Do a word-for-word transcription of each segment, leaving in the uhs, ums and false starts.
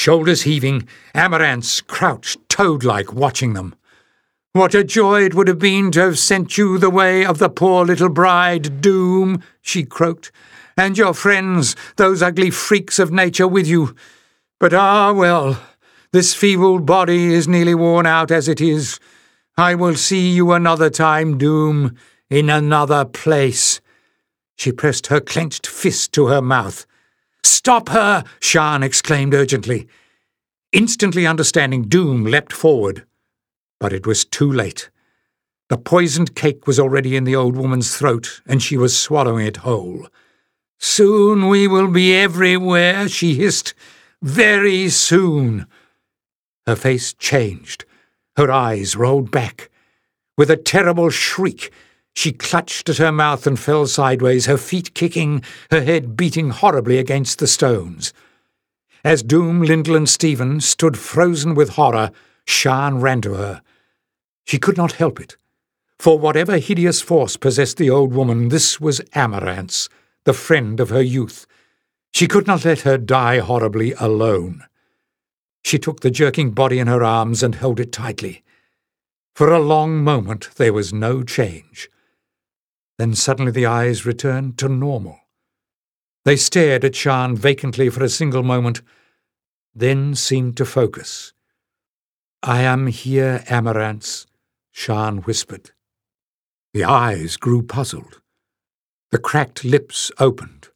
Shoulders heaving, Amaranth crouched toad-like watching them. "What a joy it would have been to have sent you the way of the poor little bride, Doom," she croaked, "and your friends, those ugly freaks of nature, with you. But ah, well, this feeble body is nearly worn out as it is. I will see you another time, Doom, in another place." She pressed her clenched fist to her mouth. "Stop her!" Shan exclaimed urgently. Instantly understanding, Doom leapt forward. But it was too late. The poisoned cake was already in the old woman's throat, and she was swallowing it whole. "Soon we will be everywhere," she hissed. "Very soon." Her face changed. Her eyes rolled back. With a terrible shriek, she clutched at her mouth and fell sideways, her feet kicking, her head beating horribly against the stones. As Doom, Lyndall, and Stephen stood frozen with horror, Shan ran to her. She could not help it. For whatever hideous force possessed the old woman, this was Amaranth, the friend of her youth. She could not let her die horribly alone. She took the jerking body in her arms and held it tightly. For a long moment there was no change. Then suddenly the eyes returned to normal. They stared at Shan vacantly for a single moment, then seemed to focus. "I am here, Amaranth," Shan whispered. The eyes grew puzzled. The cracked lips opened.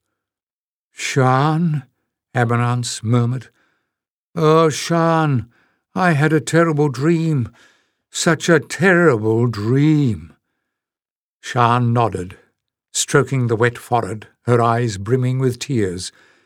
"Shan?" Amaranth murmured. "Oh, Shan, I had a terrible dream. Such a terrible dream." Shan nodded, stroking the wet forehead, her eyes brimming with tears.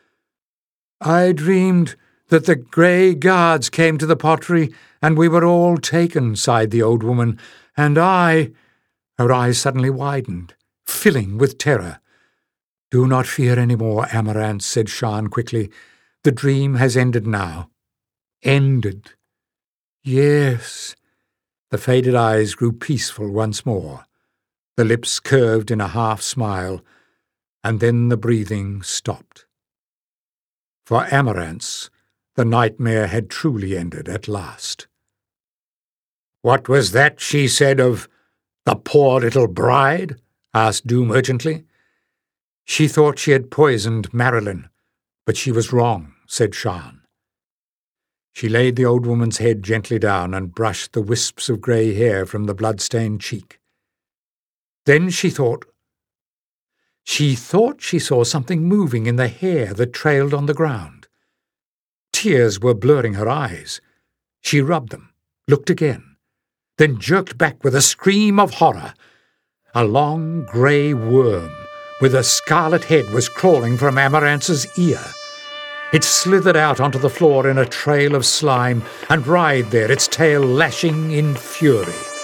"I dreamed that the grey guards came to the pottery, and we were all taken," sighed the old woman, "and I—" Her eyes suddenly widened, filling with terror. "Do not fear any more, Amaranth," said Shan quickly. "The dream has ended now." "Ended?" "Yes." The faded eyes grew peaceful once more. The lips curved in a half-smile, and then the breathing stopped. For Amaranth, the nightmare had truly ended at last. "What was that she said of the poor little bride?" asked Doom urgently. "She thought she had poisoned Marilyn, but she was wrong," said Shan. She laid the old woman's head gently down and brushed the wisps of grey hair from the blood-stained cheek. Then she thought... She thought she saw something moving in the hair that trailed on the ground. Tears were blurring her eyes. She rubbed them, looked again, then jerked back with a scream of horror. A long grey worm with a scarlet head was crawling from Amaranth's ear. It slithered out onto the floor in a trail of slime and writhed there, its tail lashing in fury.